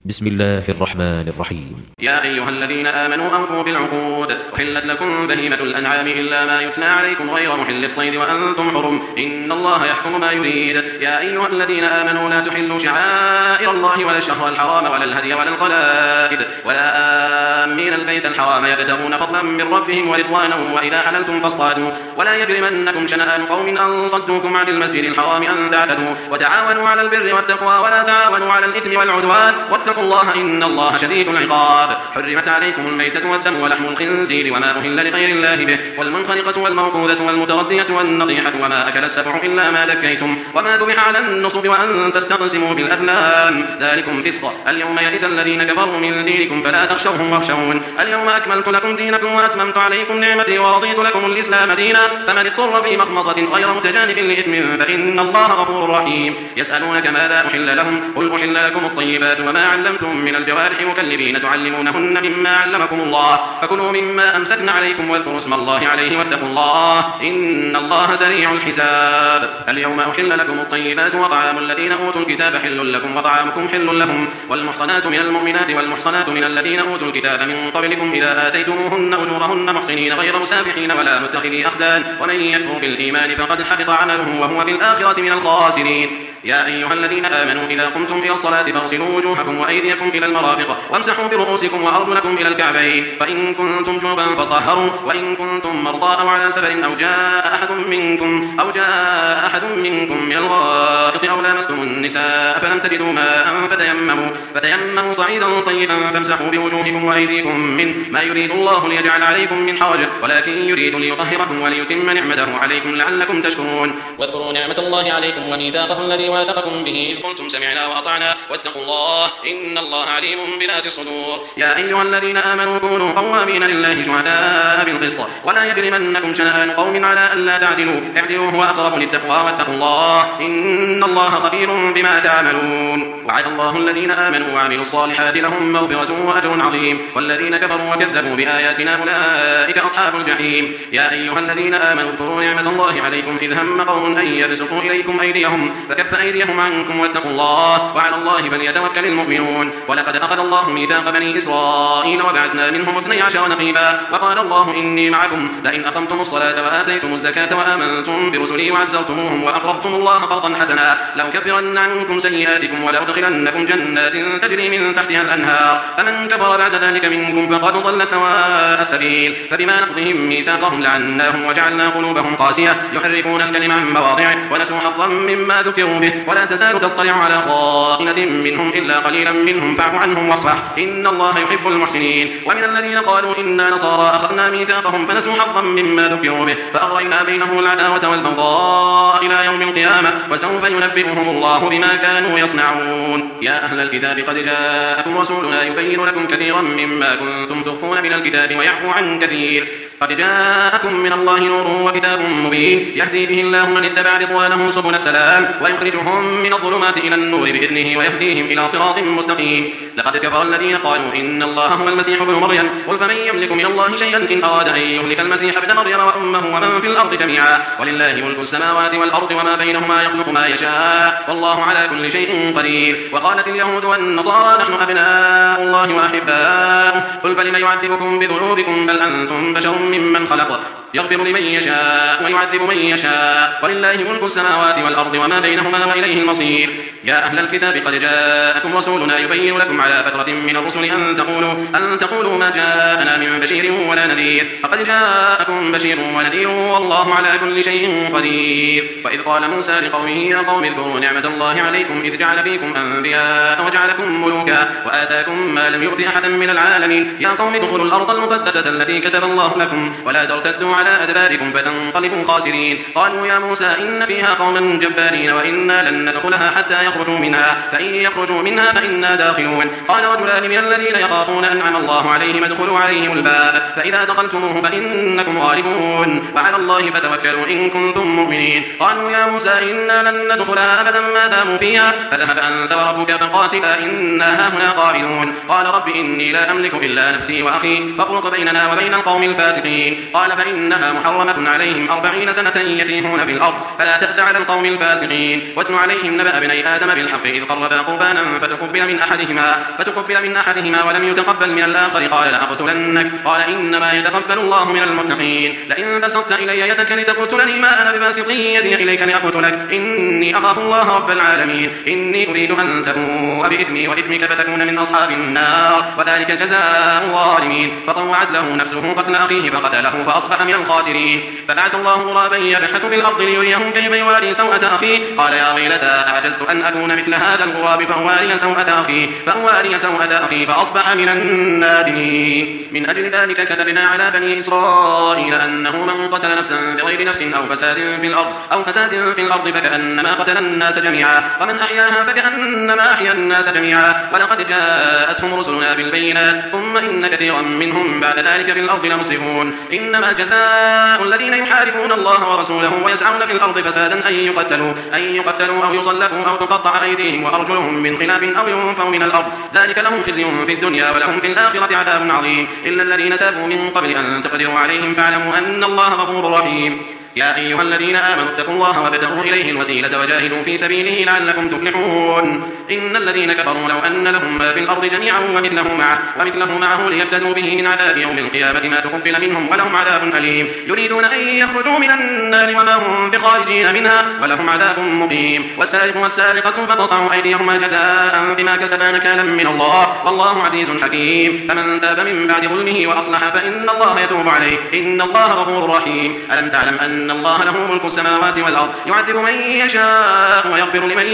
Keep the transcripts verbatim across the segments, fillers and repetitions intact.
بسم الله الرحمن الرحيم. يا أيها الذين آمنوا أوفوا بالعقود، أحلت لكم بهيمة الأنعام إلا ما يتلى عليكم غير محل الصيد وأنتم حرم، إن الله يحكم ما يريد. يا أيها الذين آمنوا لا تحلوا شعائر الله ولا الشهر الحرام ولا الهدي ولا القلائد ولا آمين البيت الحرام يبتغون فضلا من ربهم ورضوانا وإذا حللتم فاصطادوا ولا يجرمنكم شنآن قوم أن صدوكم عن المسجد الحرام أن تعتدوا وتعاونوا على البر والتقوى ولا تعاونوا على الإثم والعدوان واتقوا الله إن الله شديد العقاب. حرمت عليكم الميتة والدم ولحم الخنزير وما أهل لغير الله به والمنخنقة والموقوذة والمتردية والنطيحة وما أكل السبع إلا ما ذكيتم وما ذبح على النصب وأن تستقسموا بالأزلام ذلكم فسق. اليوم يئس الذين كفروا من دينكم فلا تخشوهم واخشون. اليوم أكملت لكم دينكم وأتممت عليكم نعمتي ورضيت لكم الإسلام دينا فمن اضطر في مخمصة غير متجانف لإثم فإن الله غفور رحيم. يسألونك ماذا أحل لهم قل أحل لكم الطيبات وما علمتم من الجوارح مكلبين تعلمونهن مما علمكم الله فكلوا مما أمسكن عليكم واذكروا اسم الله عليه واتقوا الله إن الله سريع الحساب. اليوم أحل لكم الطيبات وطعام الذين أوتوا الكتاب حل لكم وطعامكم حل لهم والمحصنات من المؤمنات والمحصنات من الذين أوتوا الكتاب من قبلكم إذا آتيتموهن أجورهن محصنين غير مسافحين ولا متخذي أخدان ومن يكفر بالإيمان فقد حبط عمله وهو في الآخرة من الخاسرين. يا أيها الذين آمنوا إذا قمتم إلى الصلاة فاغسلوا وجوهكم وأيديكم إلى المرافق وامسحوا برؤوسكم وأرجلكم إلى الكعبين فإن كنتم جنبا فطهروا وإن كنتم مرضى أو على سفر أو جاء أحد منكم أو جاء أحد منكم من الغائط أو لامستم النساء فلم تجدوا ماء فتيمموا فتيمموا صعيدا طيبا فامسحوا بوجوهكم وأيديكم من ما يريد الله ليجعل عليكم من حرج ولكن يريد ليطهركم وليتم نعمته عليكم لعلكم تشكرون. واذكروا نعمة الله عليكم وميثاقه الذي واثقكم به إذ قلتم سمعنا وأطعنا واتقوا الله إن الله عليم بذات الصدور. يا أيها الذين آمنوا كونوا قوامين لله شهداء بالقسط ولا يجرمنكم شنآن قوم على ألا تعدلوا اعدلوا هو أقرب للتقوى واتقوا الله إن الله خبير بما تعملون. وعد الله الذين آمنوا وعملوا الصالحات لهم مغفرة وأجر عظيم والذين كفروا وكذبوا بآياتنا أولئك أصحاب الجحيم. يا أيها الذين آمنوا اذكروا نعمة الله عليكم إذ هم قوم أن يبسطوا إليكم أيديهم فكف أيديهم عنكم واتقوا الله وعلى الله فليتوكل المؤمنون. ولقد أخذ الله ميثاق بني إسرائيل وبعثنا منهم اثني عشر نقيبا وقال الله إني معكم لئن أقمتم الصلاة وآتيتم الزكاة وآمنتم برسلي وعزرتموهم وأقرضتم الله قرضا حسنا لأكفرن عنكم سيئاتكم ولأدخلنكم جنات تجري من تحتها الأنهار فمن كفر بعد ذلك منكم فقد ضل سواء السبيل. فبما نقضهم ميثاقهم لعناهم وجعلنا قلوبهم قاسية يحرفون الكلم عن مواضعه ونسوا حظا مما ذكروا به ولا تزال تطلع على خائنة منهم إلا قليلا منهم فاعف عنهم واصفح إن الله يحب المحسنين. ومن الذين قالوا إنا نصارى أخذنا ميثاقهم فنسوا حظا مما ذكروا به فأغرينا بينهم العداوة والبغضاء إلى يوم القيامة وسوف ينبئهم الله بما كانوا يصنعون. يا أهل الكتاب قد جاءكم رسولنا يبين لكم كثيرا مما كنتم تخفون من الكتاب ويعفو عن كثير قد جاءكم من الله نور وكتاب مبين يهدي به الله من اتبع رضوانه سبل السلام ويخرجهم من الظلمات إلى النور بإذنه ويهديهم إلى صراط مستقيم. لقد كفر الذين قالوا إن الله هو المسيح ابن مريم قل فمن يملك من الله شيئا إن أراد أن يهلك المسيح ابن مريم وأمه ومن في الأرض جميعا ولله ملك السماوات والأرض وما بينهما يخلق ما يشاء والله على كل شيء قدير. وقالت اليهود والنصارى نحن أبناء الله وأحباؤه قل فلم يعذبكم بذنوبكم بل أنتم بشر ممن خلق يغفر لمن يشاء ويعذب من يشاء ولله ملك السماوات والأرض وما بينهما وإليه المصير. يا أهل الكتاب قد جاءكم رسولنا يبين لكم على فترة من الرسل أن تقولوا, أن تقولوا ما جاءنا من بشير ولا نذير فقد جاءكم بشير ونذير والله على كل شيء قدير. وإذ قال موسى لقومه يا قوم اذكروا نعمة الله عليكم إذ جعل فيكم أنبياء وجعلكم ملوكا وآتاكم ما لم يؤت أحدا من العالمين يا قوم ادخلوا الأرض المقدسة التي كتب الله لكم ولا ترتدوا على أدباركم فتنقلبوا خاسرين. قالوا يا موسى إن فيها قوما جبارين وإنا لن ندخلها حتى يخرجوا منها فإن يخرجوا منها فإنا داخلون. قال رجلان من الذين يخافون أنعم الله عليهم ادخلوا عليهم الباب فإذا دخلتموه فإنكم غالبون وعلى الله فتوكلوا إن كنتم مؤمنين. قالوا يا موسى إنا لن ندخلها أبدا ما داموا فيها فذهب أنت وربك فقاتلا إنا هاهنا قاعدون. قال رب إني لا أملك إلا نفسي وأخي فافرق بيننا وبين القوم الفاسقين. قال فإن إنها محرمة عليهم أربعين سنة يتيهون في الأرض فلا تأس على القوم الفاسقين. واتل عليهم نبأ بني آدم بالحق إذ قربا قربانا فتقبل من أحدهما فتقبل من أحدهما ولم يتقبل من الآخر قال لأقتلنك قال إنما يتقبل الله من المتقين. لئن بسطت إلي يدك لتقتلني ما أنا بباسط يدي إليك لأقتلك إني أخاف الله رب العالمين إني أريد أن تبوء بإثمي وإثمك فتكون من أصحاب النار وذلك جزاء الظالمين. فطوعت له نفسه قتل أخيه فقتله فأصبح من الخاسرين. فبعث الله غرابا يبحث في الأرض ليريه كيف يواري سوءة أخيه قال يا ويلتى أعجزت أن أكون مثل هذا الغراب فأواري سوءة أخي فأواري سوءة أخي فأصبح من النادمين. من أجل ذلك كتبنا على بني إسرائيل أنه من قتل نفسا بغير نفس أو فساد في الأرض أو فساد في الأرض فكأنما قتل الناس جميعا ومن أحياها فكأنما أحيا الناس جميعا. ولقد جاءتهم رسلنا بالبينات ثم إن كثيرا منهم بعد ذلك في الأرض لمسرفون. إنما جزاء الذين يحاربون الله ورسوله ويسعون في الأرض فسادا أن يقتلوا أن يقتلوا أو يصلبوا أو تقطع أيديهم وأرجلهم من خلاف أو ينفوا من الأرض ذلك لهم خزي في الدنيا ولهم في الآخرة عذاب عظيم. إلا الذين تابوا من قبل أن تقدروا عليهم فاعلموا أن الله غفور رحيم. يا أيها الذين آمنوا اتقوا الله وابتغوا إليه الوسيلة وجاهدوا في سبيله لعلكم تفلحون. إن الذين كفروا لو أن لهم ما في الأرض جميعا ومثله معه, ومثله معه ليفتدوا به من عذاب يوم القيامة ما تقبل منهم ولهم عذاب أليم. يريدون أن يخرجوا من النار وما هم بخارجين منها ولهم عذاب مقيم. والسارق والسارقة فاقطعوا أيديهما جزاء بما كسبا نكالا من الله والله عزيز حكيم. فمن تاب من بعد ظلمه وأصلح فإن الله يتوب عليه إن الله غفور رحيم. ألم تعلم أن الله له ملك السماوات والأرض يعذب من يشاء ويغفر لمن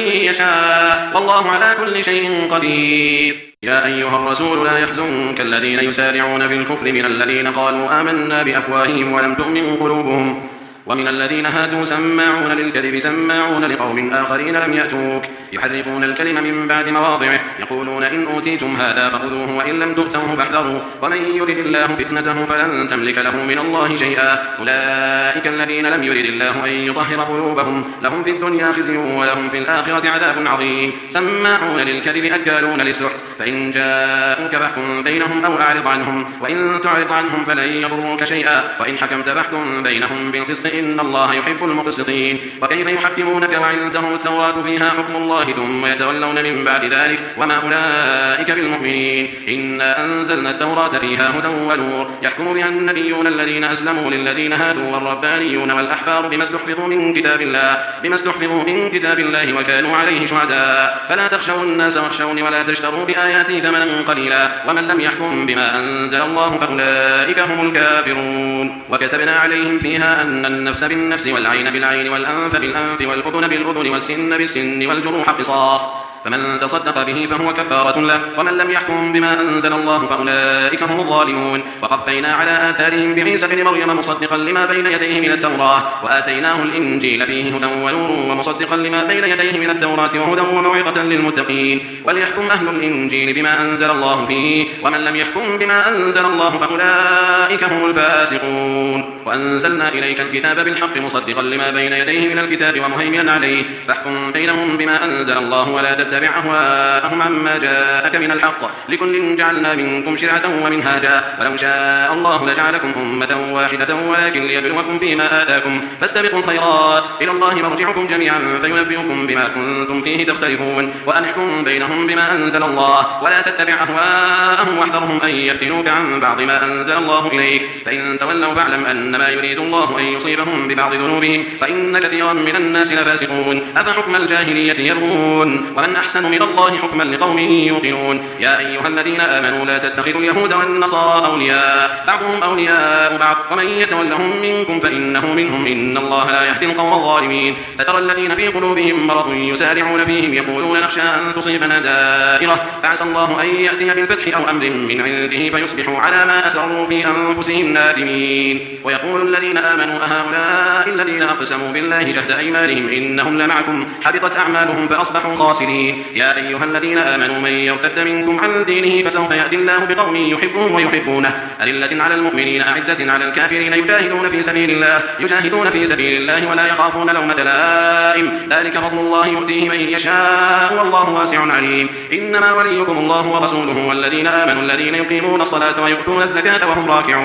يشاء والله على كل شيء قدير. يا أيها الرسول لا يحزنك الذين يسارعون في الكفر من الذين قالوا آمنا بأفواههم ولم تؤمن قلوبهم ومن الذين هادوا سماعون للكذب سماعون لقوم آخرين لم يأتوك يحرفون الكلم من بعد مواضعه يقولون إن أوتيتم هذا فخذوه وإن لم تؤتوه فاحذروا ومن يرد الله فتنته فلن تملك له من الله شيئا. أولئك الذين لم يرد الله أن يطهر قلوبهم لهم في الدنيا خزي ولهم في الآخرة عذاب عظيم. سماعون للكذب أكالون للسحت فإن جاءوك فاحكم بينهم أو أعرض عنهم وإن تعرض عنهم فلن يضروك شيئا وإن حكمت فاحكم بينهم بالقسط إن الله يحب المقسطين. وكيف يحكمونك وعندهم التوراة فيها حكم الله ثم يتولون من بعد ذلك وما أولئك بالمؤمنين. إنا أنزلنا التوراة فيها هدى ونور يحكم بها النبيون الذين أسلموا للذين هادوا والربانيون والأحبار بما استحفظوا من كتاب الله بما استحفظوا من كتاب الله وكانوا عليه شهداء. فلا تخشوا الناس واخشوني ولا تشتروا بآياتي ثمنا قليلا ومن لم يحكم بما أنزل الله فأولئك هم الكافرون. وكتبنا عليهم فيها أن النفس بالنفس والعين بالعين والأنف بالأنف والأذن بالأذن والسن بالسن والجروح قصاص فمن تصدق به فهو كفارة له ومن لم يحكم بما أنزل الله فأولئك هم الظالمون. وقفينا على آثارهم بعيسى بن مريم مصدقا لما بين يديه من التوراة وآتيناه الإنجيل فيه هدى ونور ومصدقا لما بين يديه من التوراة وهدى وموعظة للمتقين. وليحكم أهل الإنجيل بما أنزل الله فيه ومن لم يحكم بما أنزل الله فأولئك هم الفاسقون. وأنزلنا إليك الكتاب بالحق مصدقا لما بين يديه من الكتاب ومهيمنا عليه فاحكم بينهم بما أنزل الله ولا تتبع أهواءهم عما جاءك من الحق لكل جعلنا منكم شرعة ومنهاجا ولو شاء الله لجعلكم أمة واحدة ولكن ليبلوكم فيما آتاكم فاستبقوا الخيرات إلى الله مرجعكم جميعا فينبئكم بما كنتم فيه تختلفون. وأنحكم بينهم بما أنزل الله ولا تتبع أهواءهم واحذرهم أن يفتنوك عن بعض ما أنزل الله إليك فإن تولوا فاعلم أنما يريد الله أن يصيبهم ببعض ذنوبهم فإن كثيرا من الناس لفاسقون. أفحكم الجاهلية يبغون ومن أحسن من الله حكما لقوم يوقنون. يا أيها الذين آمنوا لا تتخذوا اليهود والنصارى أولياء بعضهم أولياء بعض ومن يتولهم منكم فإنه منهم إن الله لا يهدي القوم الظالمين. فترى الذين في قلوبهم مرض يسارعون فيهم يقولون نخشى أن تصيبنا دائرة فعسى الله أن يأتي بالفتح أو أمر من عنده فيصبحوا على ما أسروا في أنفسهم نادمين. ويقول الذين آمنوا أهؤلاء الذين أقسموا بالله جهد أيمانهم إنهم لمعكم حبطت أعمالهم فأصبحوا خاسرين. يا أيها الذين آمنوا من يرتد منكم عن دينه فسوف يأتي الله بقوم يحبهم ويحبونه أذلة على المؤمنين أعزة على الكافرين يجاهدون في سبيل الله يجاهدون في سبيل الله ولا يخافون لومة لائم ذلك فضل الله يؤتيه من يشاء والله واسع عليم. إنما وليكم الله ورسوله والذين آمنوا الذين يقيمون الصلاة ويؤتون الزكاة وهم راكعون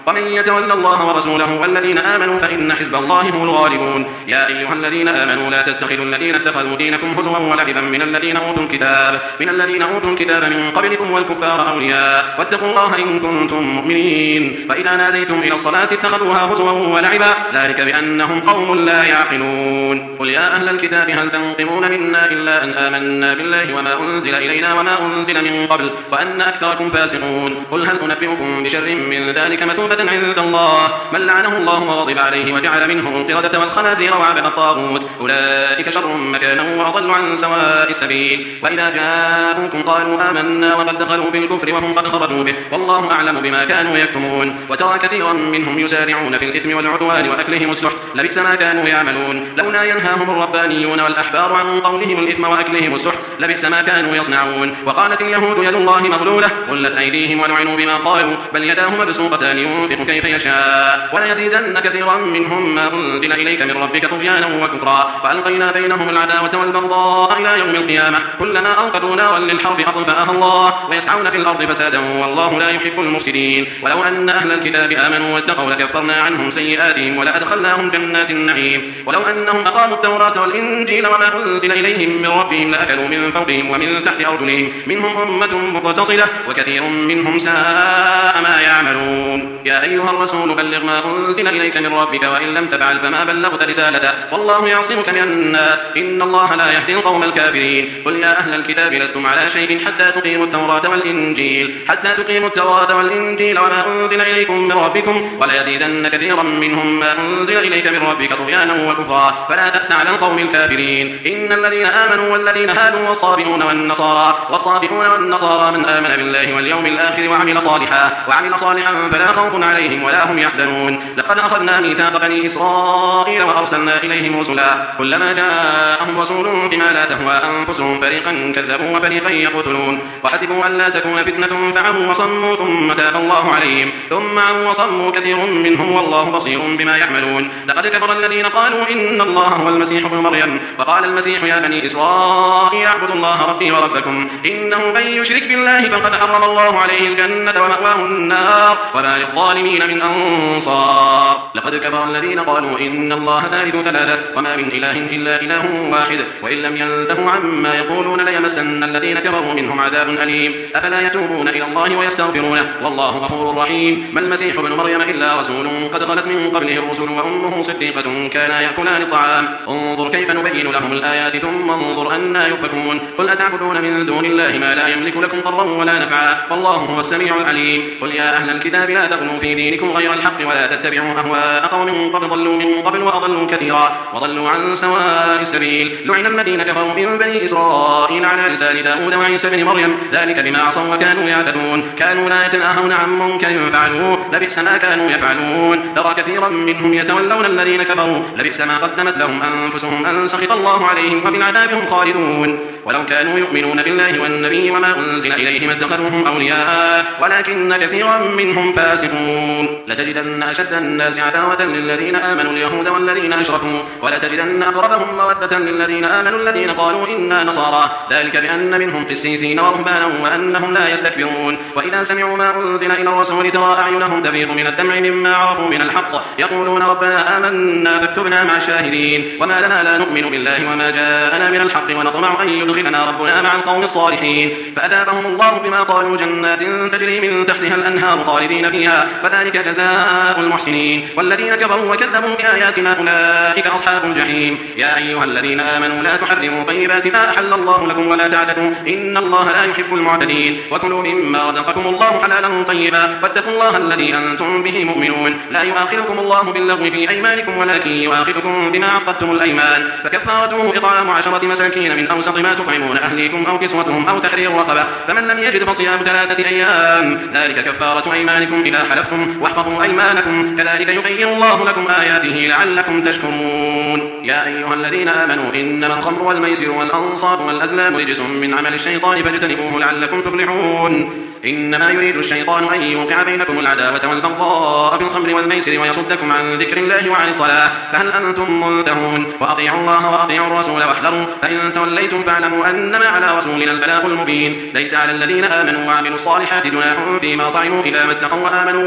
ومن يتول الله ورسوله والذين آمنوا فإن حزب الله هم الغالبون. يا أيها الذين آمنوا لا تتخذوا الذين اتخذوا دينكم هزوا ولعبا من الذين أوتوا الكتاب من الذين أوتوا الكتاب من قبلكم والكفار أولياء واتقوا الله إن كنتم مؤمنين. فإذا ناديتم إلى الصلاة اتخذوها هزوا ولعبا ذلك بأنهم قوم لا يعقلون. قل يا أهل الكتاب هل تنقمون منا إلا أن آمنا بالله وما أنزل إلينا وما أنزل من قبل وأن أكثركم فاسقون. قل هل أنبئكم بشر من ذلك مثوبة عند الله من لعنه الله وغضب عليه وجعل منهم القردة والخنازير وعبد الطاغوت أولئك شر مكانا وأضل عن سواء السبيل. وإذا جاءوكم قالوا آمنا وقد دخلوا بالكفر وهم قد خرجوا به والله أعلم بما كانوا يكتمون. وترى كثيرا منهم يسارعون في الإثم والعدوان وأكلهم السحت لبئس ما كانوا يعملون. لولا ينهاهم الربانيون والأحبار عن قولهم الإثم وأكلهم السحت لبئس ما كانوا يصنعون. وقالت اليهود يد الله مغلولة غلت أيديهم ولعنوا بما قالوا بل يداه مبسوطتان ينفق كيف يشاء وليزيدن كثيرا منهم ما أنزل إليك من ربك طغيانا وكفرا وألقينا بينهم العداوة والبغضاء إلى يوم القيامة كلما أوقدوا نارا للحرب أطفأها الله ويسعون في الأرض فسادا والله لا يحب المفسدين. ولو أن أهل الكتاب آمنوا واتقوا لكفرنا عنهم سيئاتهم ولأدخلناهم جنات النعيم. ولو أنهم أقاموا التوراة والإنجيل وما أنزل إليهم من ربهم لأكلوا من فوقهم ومن تحت أرجلهم منهم أمة مقتصدة وكثير منهم ساء ما يعملون. يا أيها الرسول بلغ ما أنزل إليك من ربك وإن لم تفعل فما بلغت رسالته والله يعصمك من الناس إن الله لا يهدي القوم الكافرين. قل يا أهل الكتاب لستم على شيء حتى تقيموا التوراة والإنجيل حتى تقيموا التوراة والإنجيل وما أنزل إليكم من ربكم وليزيدن كثيرا منهم ما أنزل إليك من ربك طغيانا وكفرا فلا تأس على القوم الكافرين. إن الذين آمنوا والذين هادوا والصابئون والنصارى والصابئون والنصارى من آمن بالله واليوم الآخر وعمل صالحا وعمل صالحا فلا خوف عليهم ولا هم يحزنون. لقد أخذنا ميثاق بني إسرائيل وأرسلنا إليهم رسلا كلما جاءهم رسول بما لا تهوى أنفسهم فريقا كذبوا وفريقا يقتلون وحسبوا أن لا تكون فتنة فعموا وصموا ثم تاب الله عليهم ثم عموا وصموا كثير منهم والله بصير بما يعملون. لقد كفر الذين قالوا إن الله هو المسيح ابن مريم وقال المسيح يا بني إسرائيل اعبدوا الله ربي وربكم إنه من يشرك بالله فقد حرم الله عليه الجنة ومأواه النار وما للظالمين من أنصار. لقد كفر الذين قالوا إن الله ثالث ثلاثة وما من إله إلا إله واحد وإن لم ينتهوا عما يقولون ليمسن الذين كفروا منهم عذاب أليم. أفلا يتوبون إلى الله ويستغفرونه والله غفور رحيم. ما المسيح ابن مريم إلا رسول قد خلت من قبله الرسل وأمه صديقة كانا يأكلان الطعام انظر كيف نبين لهم الآيات ثم انظر أنا يؤفكون. قل أتعبدون من دون الله ما لا يملك لكم ضرا ولا نفعا والله هو السميع العليم. قل يا أهل الكتاب لا تغلوا في دينكم غير الحق ولا تتبعوا أهواء قوم قد ضلوا من قبل وأضلوا كثيرا وضلوا عن سواء السبيل. لعن الذين كفروا من بني إسرائيل على لسان داود وعيسى بن مريم ذلك بما عصوا وكانوا يعتدون كانوا لا يتناهون عن منكر فعلوه لبئس ما كانوا يفعلون. ترى كثيرا منهم يتولون الذين كفروا لبئس ما قدمت لهم أنفسهم أن سخط الله عليهم وفي العذاب هم خالدون. ولو كانوا يؤمنون بالله والنبي وما أنزل إليهم اتخذوهم أولياء ولكن كثيرا منهم فاسقون. لتجدن أشد الناس عداوة للذين آمنوا اليهود والذين أشركوا ولتجدن أقربهم مودة للذين آمنوا الذين قالوا إنا نصارى ذلك بأن منهم قسيسين ورهبانا وأنهم لا يستكبرون. وإذا سمعوا ما أنزل إلى الرسول ترى أعينهم تفيض من الدمع مما عرفوا من الحق يقولون ربنا آمنا فاكتبنا مع الشاهدين. وما لنا لا نؤمن بالله وما جاءنا من الحق ونطمع أن يدخلنا ربنا مع القوم الصالحين فأثابهم الله بما قالوا جنات تجري من تحتها الأنهار خالدين فيها وذلك جزاء المحسنين. والذين كفروا وكذبوا بآياتنا أولئك أصحاب الجحيم. يا أيها الذين آمنوا لا تحرموا طيبات ما أحل الله لكم ولا تعتدوا إن الله لا يحب المعتدين. وكلوا مما رزقكم الله حلالا طيبا واتقوا الله الذي أنتم به مؤمنون. لا يؤاخذكم الله باللغو في أيمانكم ولكن يؤاخذكم بما عقدتم الأيمان فكفارته إطعام عشرة مساكين من أوسط ما تطعمون أهليكم أو كسوتهم أو تحرير رقبة فمن لم يجد فصيام ثلاثة أيام ذلك كفارة أيمانكم إذا حلفتم واحفظوا أيمانكم كذلك يبين الله لكم آياته لعلكم تشكرون. يا أيها الذين آمنوا إنما الخمر والميسر والأنصاب والأزلام رجس من عمل الشيطان فاجتنبوه لعلكم تفلحون. إنما يريد الشيطان أن يوقع بينكم العداوة والبغضاء في الخمر والميسر ويصدكم عن ذكر الله وعن الصلاة فهل أنتم منتهون. وأطيعوا الله وأطيعوا الرسول واحذروا فإن توليتم فاعلموا أنما على رسولنا البلاغ المبين. ليس على الذين آمنوا وعملوا الصالحات جناح فيما طعموا إذا ما اتقوا وآمنوا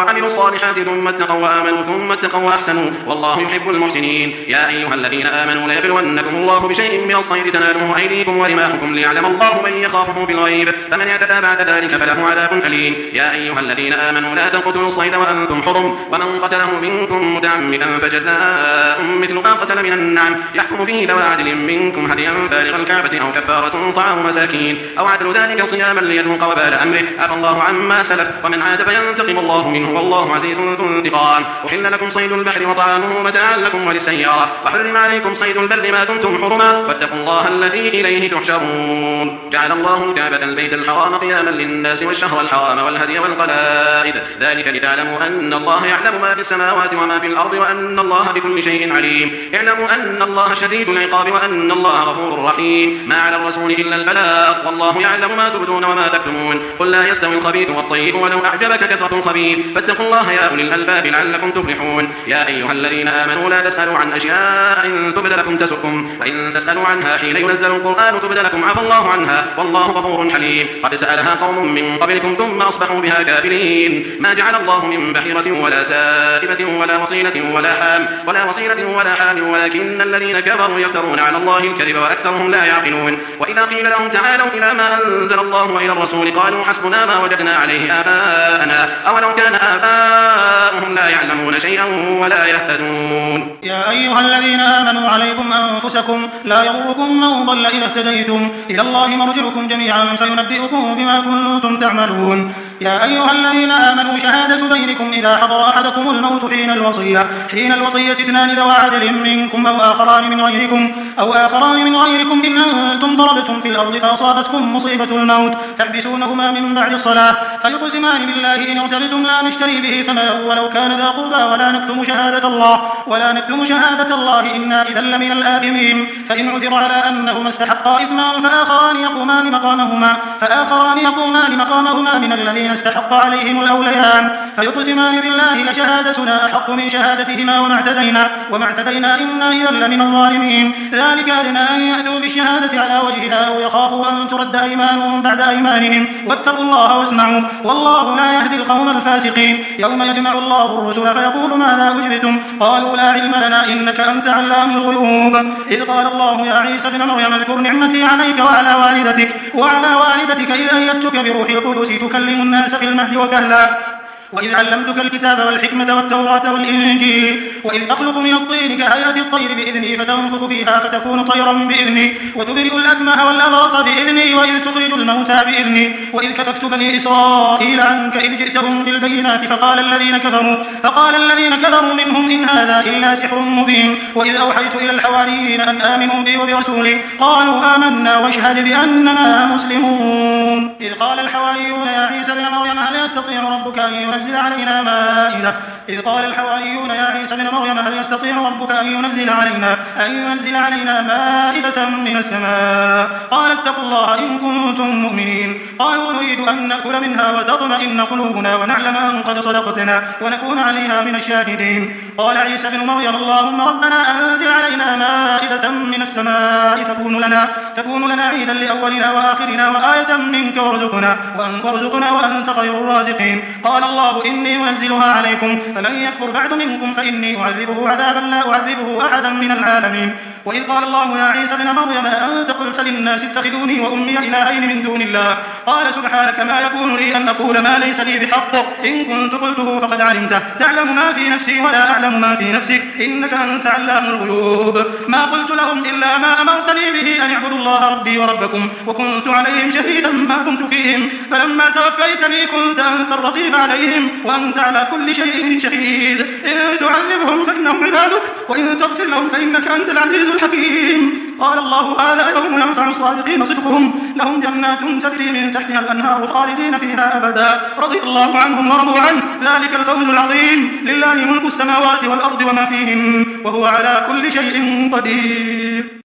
وعملوا الصالحات ثم اتقوا وآمنوا ثم اتقوا وأحسنوا والله يحب المحسنين. يا أيها الذين آمنوا ليبلونكم الله بشيء من الصيد تناله أيديكم ورماحكم ليعلم الله من يخافه بالغيب فمن اعتدى بعد ذلك فله عذاب أليم. يا أيها الذين آمنوا لا تقتلوا الصيد وأنتم حرم ومن قتله منكم متعمدا فجزاء مثل ما قتل من النعم يحكم به ذوى عدل منكم هديا بالغ الكعبة أو كفارة طعام مساكين أو عدل ذلك صياما ليذوق وبال أمره عفى الله عما سلف ومن عاد فينتقم الله منه والله عزيز ذو انتقام. أحل لكم صيد البحر وطعامه متاعا لكم وللسيارة وحرم عليكم صيد البر ما دمتم حرما واتقوا الله الذي إليه تحشرون. جعل الله الكعبة البيت الحرام قياما للناس والشهر الحرام والهدي والقلائد ذلك لتعلموا أن الله يعلم ما في السماوات وما في الأرض وأن الله بكل شيء عليم. اعلموا أن الله شديد العقاب وأن الله غفور رحيم. ما على الرسول إلا البلاغ والله يعلم ما تبدون وما تكتمون. قل لا يستوي الخبيث والطيب ولو أعجبك كثرة الخبيث فاتقوا الله يا أولي الألباب لعلكم تفلحون. يا أيها الذين آمنوا لا تسألوا عن أشياء إن تبد لكم تسؤكم وإن تسألوا عنها حين ينزل القرآن تبد لكم عفى الله عنها والله غفور حليم. قد سألها قوم من قبلكم ثم أصبحوا بها كافرين. ما جعل الله من بحيرة ولا سائبة ولا وصيلة ولا حام ولا وصيلة ولا حام ولكن الذين كفروا يفترون على الله الكذب وأكثرهم لا يعقلون. وإذا قيل لهم تعالوا إلى ما أنزل الله وإلى الرسول قالوا حسبنا ما وجدنا عليه آباءنا أولو كان آباؤهم لا يعلمون شيئا ولا يهتدون. يا أيها الذين آمنوا عليكم أنفسكم لا يضركم من ضل إذا اهتديتم إلى الله مرجعكم جميعا فينبئكم بما كنتم تعملون. يا أيها الذين آمنوا شهادة بينكم إذا حضر أحدكم الموت حين الوصية حين الوصية اثنان ذوى عدل منكم أو آخران من غيركم أو آخران من غيركم إن أنتم ضربتم في الأرض فأصابتكم مصيبة الموت تحبسونهما من بعد الصلاة فيقسمان بالله إن ارتبتم لا نشتري به ثمنا ولو كان ذا قربى ولا نكتم شهادة الله ولا نكتم شهادة الله إنا إذا لمن الآثمين. فإن عثر على أنهما استحقا إثما فآخران يقومان مقامهما فآخران يقومان مقامهما من الذين استحق عليهم الأوليان فيقسمان بالله لشهادتنا أحق من شهادتهما وما اعتدينا وما اعتدينا إنا إذا لمن الظالمين. ذلك أدنى أن يأتوا بالشهادة على وجهها أو يخافوا أن ترد أيمانهم بعد أيمانهم واتقوا الله واسمعوا والله لا يهدي القوم الفاسقين. يوم يجمع الله الرسل فيقول ماذا أجبتم قالوا لا علم لنا إنك أنت علام الغيوب. إذ قال الله يا عيسى ابن مريم اذكر نعمتي عليك وعلى والدتك وعلى والدتك إذ أيدتك بروح القدس تكلم الناس في المهد وكهلا وإذ علمتك الكتاب والحكمة والتوراة والإنجيل وإذ تخلق من الطين كهيئة الطير بإذني فتنفخ فيها فتكون طيرا بإذني وتبرئ الأكمه والأبرص بإذني وإذ تخرج الموتى بإذني وإذ كففت بني إسرائيل عنك إذ جئتهم بالبينات فقال الذين كفروا فقال الذين كفروا منهم إن هذا إلا سحر مبين. وإذ أوحيت إلى الحواريين أن آمنوا بي وبرسولي قالوا آمنا واشهد بأننا مسلمون. إذ قال الحواريون يا عيسى ابن مريم هل يستطيع ربك أن ينزل علينا مائدة إذ قال الحواريون يا عيسى ابن مريم هل يستطيع ربك أن ينزل علينا أن ينزل علينا مائدة من السماء قال اتقوا الله إن كنتم مؤمنين. قالوا نريد أن نأكل منها وتطمئن قلوبنا ونعلم أن قد صدقتنا ونكون عليها من الشاهدين. قال عيسى ابن مريم اللهم ربنا أنزل علينا مائدة من السماء تكون لنا تكون لنا عيدا لأولنا وآخرنا وآية منك وارزقنا وارزقنا وأنت خير الرازقين. قال الله إني منزلها عليكم فمن يكفر بعد منكم فإني أعذبه عذابا لا أعذبه أحدا من العالمين. وإذ قال الله يا عيسى ابن مريم أنت قلت للناس اتخذوني وأمي إلهين من دون الله قال سبحانك ما يكون لي أن أقول ما ليس لي بحق إن كنت قلته فقد علمته تعلم ما في نفسي ولا أعلم ما في نفسك إنك أنت علام الغيوب. ما قلت لهم إلا ما أمرتني به أن اعبدوا الله ربي وربكم وكنت عليهم شهيدا ما كنت فيهم فلما توفيتني كنت أنت الرقيب عليهم وأنت على كل شيء شهيد. إن تعذبهم فإنهم عبادك وإن تغفر لهم فإنك أنت العزيز الحكيم. قال الله هذا يوم ينفع الصادقين صدقهم لهم جنات تجري من تحتها الأنهار خالدين فيها أبدا رضي الله عنهم ورضوا عنه ذلك الفوز العظيم. لله ملك السماوات والأرض وما فيهن وهو على كل شيء قدير.